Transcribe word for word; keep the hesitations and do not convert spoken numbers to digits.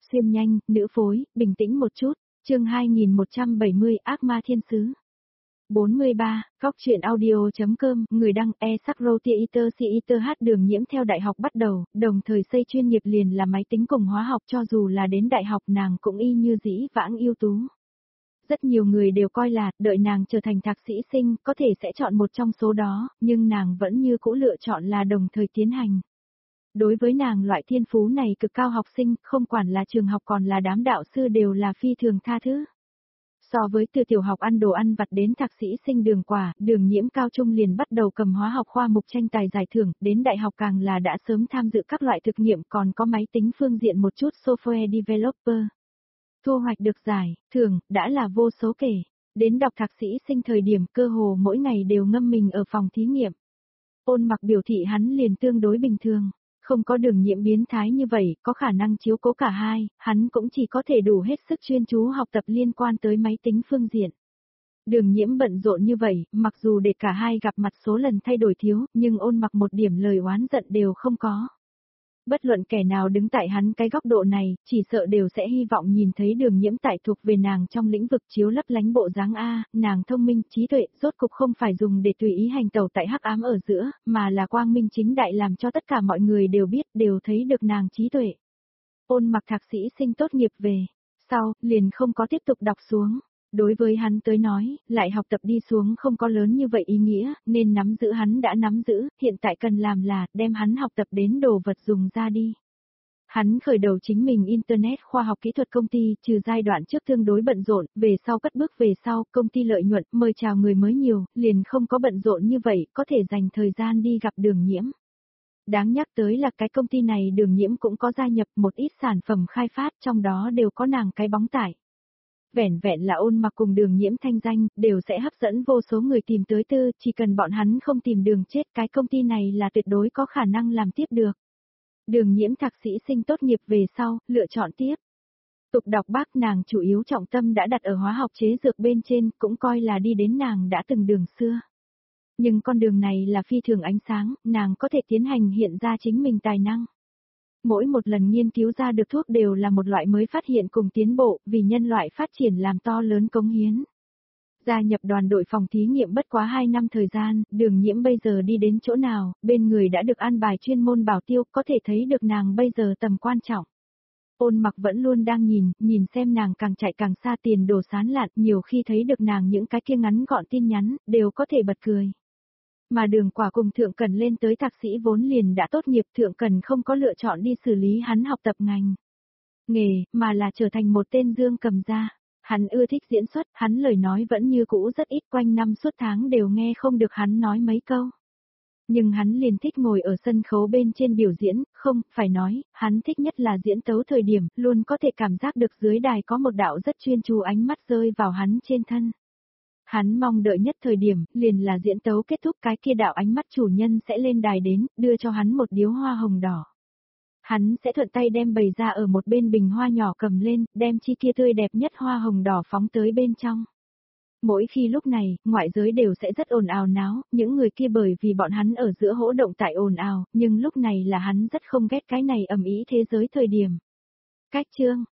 xuyên nhanh, nữ phối, bình tĩnh một chút, chương hai nghìn một trăm bảy mươi Ác ma thiên sứ. bốn mươi ba, Góc truyện audio.com, người đăng e Sakrotiater Siiter H Đường Nhiễm theo đại học bắt đầu, đồng thời xây chuyên nghiệp liền là máy tính cùng hóa học, cho dù là đến đại học nàng cũng y như dĩ vãng ưu tú. Rất nhiều người đều coi là, đợi nàng trở thành thạc sĩ sinh, có thể sẽ chọn một trong số đó, nhưng nàng vẫn như cũ lựa chọn là đồng thời tiến hành. Đối với nàng loại thiên phú này cực cao học sinh, không quản là trường học còn là đám đạo sư đều là phi thường tha thứ. So với từ tiểu học ăn đồ ăn vặt đến thạc sĩ sinh đường quả, Đường Nhiễm cao trung liền bắt đầu cầm hóa học khoa mục tranh tài giải thưởng, đến đại học càng là đã sớm tham dự các loại thực nghiệm, còn có máy tính phương diện một chút software developer. Thu hoạch được giải, thưởng, đã là vô số kể. Đến đọc thạc sĩ sinh thời điểm cơ hồ mỗi ngày đều ngâm mình ở phòng thí nghiệm. Ôn Mặc biểu thị hắn liền tương đối bình thường. Không có Đường Nhiễm biến thái như vậy, có khả năng chiếu cố cả hai, hắn cũng chỉ có thể đủ hết sức chuyên chú học tập liên quan tới máy tính phương diện. Đường Nhiễm bận rộn như vậy, mặc dù để cả hai gặp mặt số lần thay đổi thiếu, nhưng Ôn Mặc một điểm lời oán giận đều không có. Bất luận kẻ nào đứng tại hắn cái góc độ này, chỉ sợ đều sẽ hy vọng nhìn thấy Đường Nhiễm tại thuộc về nàng trong lĩnh vực chiếu lấp lánh bộ dáng A, nàng thông minh, trí tuệ, rốt cục không phải dùng để tùy ý hành tẩu tại hắc ám ở giữa, mà là quang minh chính đại làm cho tất cả mọi người đều biết, đều thấy được nàng trí tuệ. Ôn Mặc thạc sĩ sinh tốt nghiệp về, sau, liền không có tiếp tục đọc xuống. Đối với hắn tới nói, lại học tập đi xuống không có lớn như vậy ý nghĩa, nên nắm giữ hắn đã nắm giữ, hiện tại cần làm là, đem hắn học tập đến đồ vật dùng ra đi. Hắn khởi đầu chính mình Internet khoa học kỹ thuật công ty, trừ giai đoạn trước tương đối bận rộn, về sau cất bước về sau, công ty lợi nhuận, mời chào người mới nhiều, liền không có bận rộn như vậy, có thể dành thời gian đi gặp Đường Nhiễm. Đáng nhắc tới là cái công ty này Đường Nhiễm cũng có gia nhập một ít sản phẩm khai phát, trong đó đều có nàng cái bóng tải. Vẻn vẹn là Ôn Mặc cùng Đường Nhiễm thanh danh, đều sẽ hấp dẫn vô số người tìm tới tư, chỉ cần bọn hắn không tìm đường chết, cái công ty này là tuyệt đối có khả năng làm tiếp được. Đường Nhiễm thạc sĩ sinh tốt nghiệp về sau, lựa chọn tiếp. Tục đọc bác nàng chủ yếu trọng tâm đã đặt ở hóa học chế dược bên trên, cũng coi là đi đến nàng đã từng đường xưa. Nhưng con đường này là phi thường ánh sáng, nàng có thể tiến hành hiện ra chính mình tài năng. Mỗi một lần nghiên cứu ra được thuốc đều là một loại mới phát hiện cùng tiến bộ, vì nhân loại phát triển làm to lớn cống hiến. Gia nhập đoàn đội phòng thí nghiệm bất quá hai năm thời gian, Đường Nhiễm bây giờ đi đến chỗ nào, bên người đã được an bài chuyên môn bảo tiêu, có thể thấy được nàng bây giờ tầm quan trọng. Ôn Mặc vẫn luôn đang nhìn, nhìn xem nàng càng chạy càng xa, tiền đồ sán lạn, nhiều khi thấy được nàng những cái kia ngắn gọn tin nhắn, đều có thể bật cười. Mà Đường Quả cùng Thượng Cần lên tới thạc sĩ vốn liền đã tốt nghiệp, Thượng Cần không có lựa chọn đi xử lý hắn học tập ngành nghề, mà là trở thành một tên dương cầm gia. Hắn ưa thích diễn xuất, hắn lời nói vẫn như cũ rất ít, quanh năm suốt tháng đều nghe không được hắn nói mấy câu. Nhưng hắn liền thích ngồi ở sân khấu bên trên biểu diễn, không, phải nói, hắn thích nhất là diễn tấu thời điểm, luôn có thể cảm giác được dưới đài có một đạo rất chuyên chú ánh mắt rơi vào hắn trên thân. Hắn mong đợi nhất thời điểm, liền là diễn tấu kết thúc cái kia đạo ánh mắt chủ nhân sẽ lên đài đến, đưa cho hắn một điếu hoa hồng đỏ. Hắn sẽ thuận tay đem bày ra ở một bên bình hoa nhỏ cầm lên, đem chi kia tươi đẹp nhất hoa hồng đỏ phóng tới bên trong. Mỗi khi lúc này, ngoại giới đều sẽ rất ồn ào náo, những người kia bởi vì bọn hắn ở giữa hỗ động tại ồn ào, nhưng lúc này là hắn rất không ghét cái này ầm ĩ thế giới thời điểm. Cách chương,